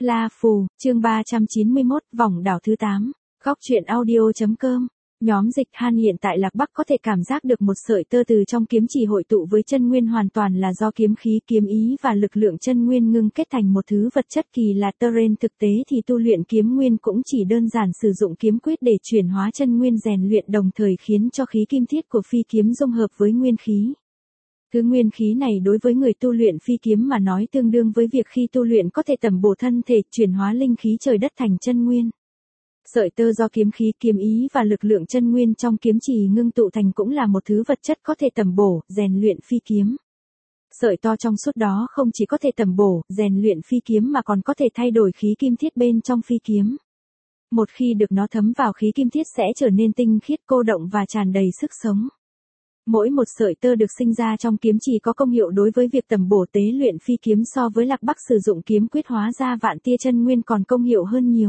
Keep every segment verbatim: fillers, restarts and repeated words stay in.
La Phù, chương ba trăm chín mươi mốt, vòng đảo thứ tám. Góc truyện audio.com. Nhóm dịch Han hiện tại Lạc Bắc có thể cảm giác được một sợi tơ từ trong kiếm chỉ hội tụ với chân nguyên hoàn toàn là do kiếm khí, kiếm ý và lực lượng chân nguyên ngưng kết thành một thứ vật chất kỳ lạ terrain. Thực tế thì tu luyện kiếm nguyên cũng chỉ đơn giản sử dụng kiếm quyết để chuyển hóa chân nguyên rèn luyện, đồng thời khiến cho khí kim thiết của phi kiếm dung hợp với nguyên khí. Thứ nguyên khí này đối với người tu luyện phi kiếm mà nói tương đương với việc khi tu luyện có thể tẩm bổ thân thể, chuyển hóa linh khí trời đất thành chân nguyên. Sợi tơ do kiếm khí, kiếm ý và lực lượng chân nguyên trong kiếm chỉ ngưng tụ thành cũng là một thứ vật chất có thể tẩm bổ, rèn luyện phi kiếm. Sợi to trong suốt đó không chỉ có thể tẩm bổ, rèn luyện phi kiếm mà còn có thể thay đổi khí kim thiết bên trong phi kiếm. Một khi được nó thấm vào, khí kim thiết sẽ trở nên tinh khiết, cô động và tràn đầy sức sống. Mỗi một sợi tơ được sinh ra trong kiếm chỉ có công hiệu đối với việc tẩm bổ tế luyện phi kiếm, so với Lạc Bắc sử dụng kiếm quyết hóa ra vạn tia chân nguyên còn công hiệu hơn nhiều.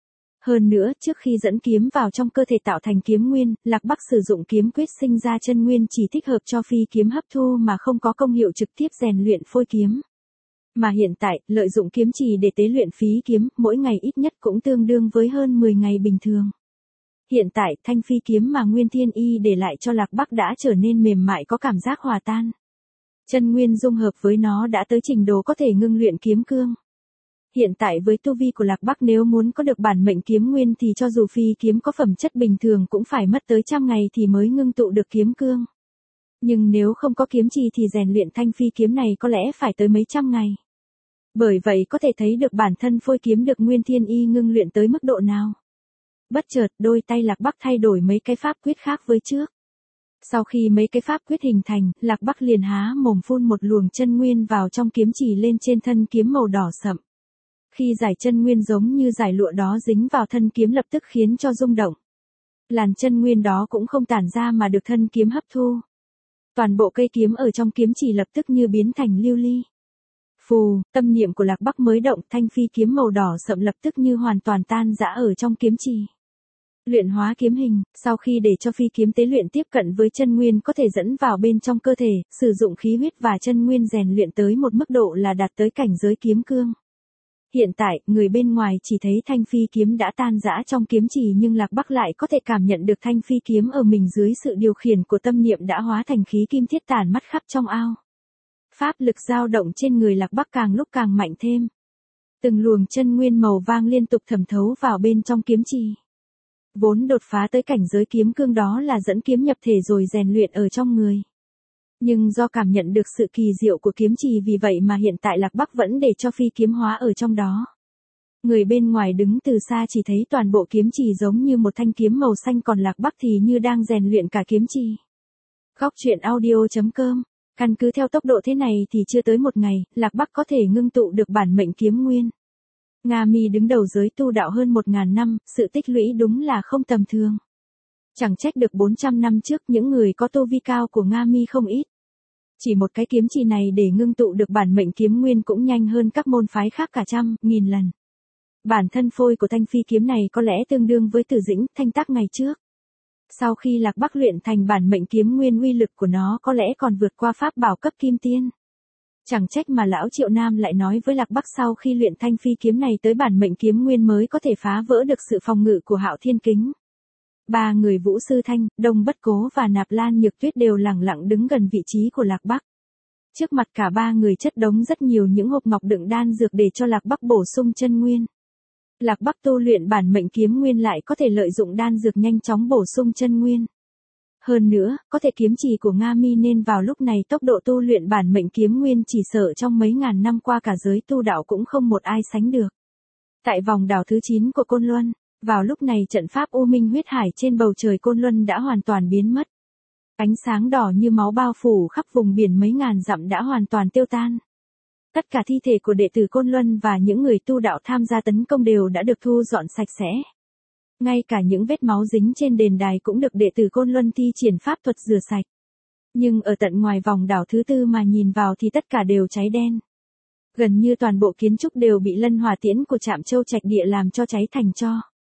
Hơn nữa, trước khi dẫn kiếm vào trong cơ thể tạo thành kiếm nguyên, Lạc Bắc sử dụng kiếm quyết sinh ra chân nguyên chỉ thích hợp cho phi kiếm hấp thu mà không có công hiệu trực tiếp rèn luyện phôi kiếm. Mà hiện tại, lợi dụng kiếm chỉ để tế luyện phí kiếm, mỗi ngày ít nhất cũng tương đương với hơn mười ngày bình thường. Hiện tại, thanh phi kiếm mà Nguyên Thiên Y để lại cho Lạc Bắc đã trở nên mềm mại, có cảm giác hòa tan. Chân nguyên dung hợp với nó đã tới trình độ có thể ngưng luyện kiếm cương. Hiện tại với tu vi của Lạc Bắc, nếu muốn có được bản mệnh kiếm nguyên thì cho dù phi kiếm có phẩm chất bình thường cũng phải mất tới trăm ngày thì mới ngưng tụ được kiếm cương. Nhưng nếu không có kiếm chỉ thì rèn luyện thanh phi kiếm này có lẽ phải tới mấy trăm ngày. Bởi vậy có thể thấy được bản thân phôi kiếm được Nguyên Thiên Y ngưng luyện tới mức độ nào. Bất chợt, đôi tay Lạc Bắc thay đổi mấy cái pháp quyết khác với trước. Sau khi mấy cái pháp quyết hình thành, Lạc Bắc liền há mồm phun một luồng chân nguyên vào trong kiếm chỉ lên trên thân kiếm màu đỏ sậm. Khi giải chân nguyên giống như giải lụa đó dính vào thân kiếm lập tức khiến cho rung động. Làn chân nguyên đó cũng không tản ra mà được thân kiếm hấp thu. Toàn bộ cây kiếm ở trong kiếm chỉ lập tức như biến thành lưu ly. Phù, tâm niệm của Lạc Bắc mới động, thanh phi kiếm màu đỏ sậm lập tức như hoàn toàn tan rã ở trong kiếm chỉ. Luyện hóa kiếm hình, sau khi để cho phi kiếm tế luyện tiếp cận với chân nguyên có thể dẫn vào bên trong cơ thể, sử dụng khí huyết và chân nguyên rèn luyện tới một mức độ là đạt tới cảnh giới kiếm cương. Hiện tại, người bên ngoài chỉ thấy thanh phi kiếm đã tan rã trong kiếm chỉ, nhưng Lạc Bắc lại có thể cảm nhận được thanh phi kiếm ở mình dưới sự điều khiển của tâm niệm đã hóa thành khí kim thiết tản mắt khắp trong ao. Pháp lực dao động trên người Lạc Bắc càng lúc càng mạnh thêm. Từng luồng chân nguyên màu vàng liên tục thẩm thấu vào bên trong kiếm chỉ. Vốn đột phá tới cảnh giới kiếm cương đó là dẫn kiếm nhập thể rồi rèn luyện ở trong người. Nhưng do cảm nhận được sự kỳ diệu của kiếm chỉ, vì vậy mà hiện tại Lạc Bắc vẫn để cho phi kiếm hóa ở trong đó. Người bên ngoài đứng từ xa chỉ thấy toàn bộ kiếm chỉ giống như một thanh kiếm màu xanh, còn Lạc Bắc thì như đang rèn luyện cả kiếm chỉ. Góc truyện audio.com. Căn cứ theo tốc độ thế này thì chưa tới một ngày, Lạc Bắc có thể ngưng tụ được bản mệnh kiếm nguyên. Nga Mi đứng đầu giới tu đạo hơn một ngàn năm, sự tích lũy đúng là không tầm thường. Chẳng trách được bốn trăm năm trước những người có tu vi cao của Nga Mi không ít. Chỉ một cái kiếm chỉ này để ngưng tụ được bản mệnh kiếm nguyên cũng nhanh hơn các môn phái khác cả trăm, nghìn lần. Bản thân phôi của thanh phi kiếm này có lẽ tương đương với Tử Dĩnh, Thanh Tác ngày trước. Sau khi Lạc Bắc luyện thành bản mệnh kiếm nguyên, uy lực của nó có lẽ còn vượt qua pháp bảo cấp kim tiên. Chẳng trách mà lão Triệu Nam lại nói với Lạc Bắc sau khi luyện thanh phi kiếm này tới bản mệnh kiếm nguyên mới có thể phá vỡ được sự phòng ngự của Hạo Thiên Kính. Ba người Vũ Sư Thanh, Đông Bất Cố và Nạp Lan Nhược Tuyết đều lẳng lặng đứng gần vị trí của Lạc Bắc. Trước mặt cả ba người chất đống rất nhiều những hộp ngọc đựng đan dược để cho Lạc Bắc bổ sung chân nguyên. Lạc Bắc tu luyện bản mệnh kiếm nguyên lại có thể lợi dụng đan dược nhanh chóng bổ sung chân nguyên. Hơn nữa, có thể kiếm chỉ của Nga Mi nên vào lúc này tốc độ tu luyện bản mệnh kiếm nguyên chỉ sợ trong mấy ngàn năm qua cả giới tu đạo cũng không một ai sánh được. Tại vòng đảo thứ chín của Côn Luân, vào lúc này trận pháp U Minh huyết hải trên bầu trời Côn Luân đã hoàn toàn biến mất. Ánh sáng đỏ như máu bao phủ khắp vùng biển mấy ngàn dặm đã hoàn toàn tiêu tan. Tất cả thi thể của đệ tử Côn Luân và những người tu đạo tham gia tấn công đều đã được thu dọn sạch sẽ. Ngay cả những vết máu dính trên đền đài cũng được đệ tử Côn Luân thi triển pháp thuật rửa sạch. Nhưng ở tận ngoài vòng đảo thứ tư mà nhìn vào thì tất cả đều cháy đen. Gần như toàn bộ kiến trúc đều bị lân hỏa tiễn của Trạm Châu Trạch Địa làm cho cháy thành tro.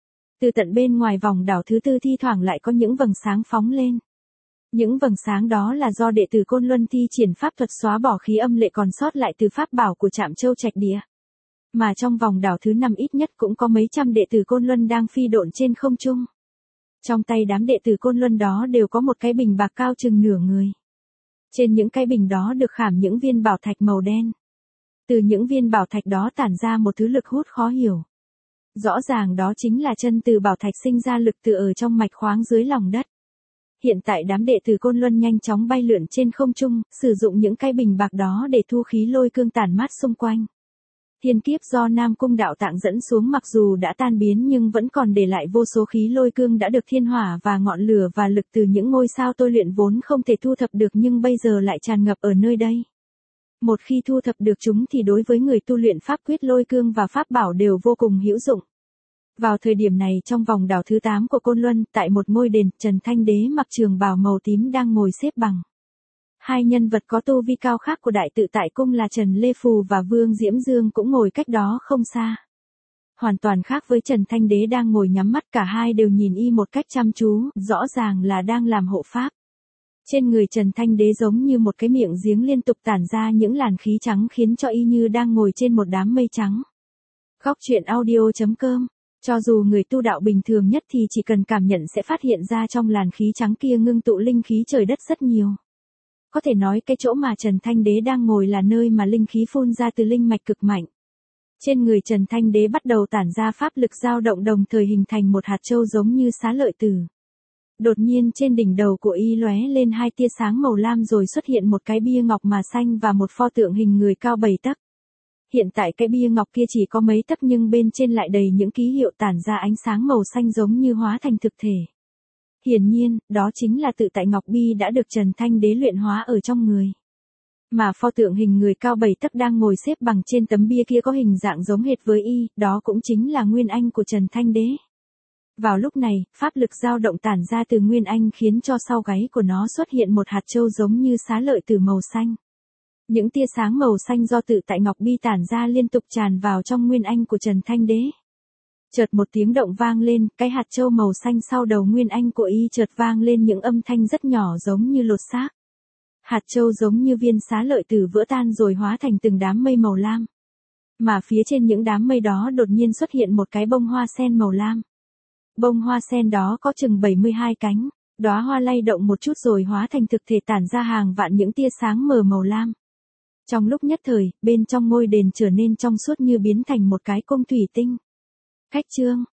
Từ tận bên ngoài vòng đảo thứ tư thi thoảng lại có những vầng sáng phóng lên. Những vầng sáng đó là do đệ tử Côn Luân thi triển pháp thuật xóa bỏ khí âm lệ còn sót lại từ pháp bảo của Trạm Châu Trạch Địa. Mà trong vòng đảo thứ năm ít nhất cũng có mấy trăm đệ tử Côn Luân đang phi độn trên không trung. Trong tay đám đệ tử Côn Luân đó đều có một cái bình bạc cao chừng nửa người. Trên những cái bình đó được khảm những viên bảo thạch màu đen. Từ những viên bảo thạch đó tản ra một thứ lực hút khó hiểu. Rõ ràng đó chính là chân từ bảo thạch sinh ra lực từ ở trong mạch khoáng dưới lòng đất. Hiện tại đám đệ tử Côn Luân nhanh chóng bay lượn trên không trung, sử dụng những cái bình bạc đó để thu khí lôi cương tản mát xung quanh. Thiên kiếp do Nam Cung Đạo Tạng dẫn xuống mặc dù đã tan biến nhưng vẫn còn để lại vô số khí lôi cương đã được thiên hỏa và ngọn lửa và lực từ những ngôi sao tôi luyện vốn không thể thu thập được nhưng bây giờ lại tràn ngập ở nơi đây. Một khi thu thập được chúng thì đối với người tu luyện pháp quyết lôi cương và pháp bảo đều vô cùng hữu dụng. Vào thời điểm này trong vòng đảo thứ tám của Côn Luân, tại một ngôi đền, Trần Thanh Đế mặc trường bào màu tím đang ngồi xếp bằng. Hai nhân vật có tu vi cao khác của Đại Tự Tại Cung là Trần Lê Phù và Vương Diễm Dương cũng ngồi cách đó không xa. Hoàn toàn khác với Trần Thanh Đế đang ngồi nhắm mắt, cả hai đều nhìn y một cách chăm chú, rõ ràng là đang làm hộ pháp. Trên người Trần Thanh Đế giống như một cái miệng giếng liên tục tản ra những làn khí trắng khiến cho y như đang ngồi trên một đám mây trắng. Góc truyện audio chấm com. Cho dù người tu đạo bình thường nhất thì chỉ cần cảm nhận sẽ phát hiện ra trong làn khí trắng kia ngưng tụ linh khí trời đất rất nhiều. Có thể nói cái chỗ mà Trần Thanh Đế đang ngồi là nơi mà linh khí phun ra từ linh mạch cực mạnh. Trên người Trần Thanh Đế bắt đầu tản ra pháp lực dao động đồng thời hình thành một hạt châu giống như xá lợi tử. Đột nhiên trên đỉnh đầu của y lóe lên hai tia sáng màu lam rồi xuất hiện một cái bia ngọc mà xanh và một pho tượng hình người cao bảy tấc. Hiện tại cái bia ngọc kia chỉ có mấy tấc nhưng bên trên lại đầy những ký hiệu tản ra ánh sáng màu xanh giống như hóa thành thực thể. Hiển nhiên, đó chính là Tự Tại Ngọc Bi đã được Trần Thanh Đế luyện hóa ở trong người. Mà pho tượng hình người cao bảy tấc đang ngồi xếp bằng trên tấm bia kia có hình dạng giống hệt với y, đó cũng chính là Nguyên Anh của Trần Thanh Đế. Vào lúc này, pháp lực dao động tản ra từ Nguyên Anh khiến cho sau gáy của nó xuất hiện một hạt châu giống như xá lợi tử màu xanh. Những tia sáng màu xanh do Tự Tại Ngọc Bi tản ra liên tục tràn vào trong Nguyên Anh của Trần Thanh Đế. Chợt một tiếng động vang lên, cái hạt châu màu xanh sau đầu Nguyên Anh của y chợt vang lên những âm thanh rất nhỏ giống như lột xác. Hạt châu giống như viên xá lợi tử vỡ tan rồi hóa thành từng đám mây màu lam. Mà phía trên những đám mây đó đột nhiên xuất hiện một cái bông hoa sen màu lam. Bông hoa sen đó có chừng bảy mươi hai cánh, đóa hoa lay động một chút rồi hóa thành thực thể tản ra hàng vạn những tia sáng mờ màu lam. Trong lúc nhất thời, bên trong ngôi đền trở nên trong suốt như biến thành một cái cung thủy tinh. Cách chương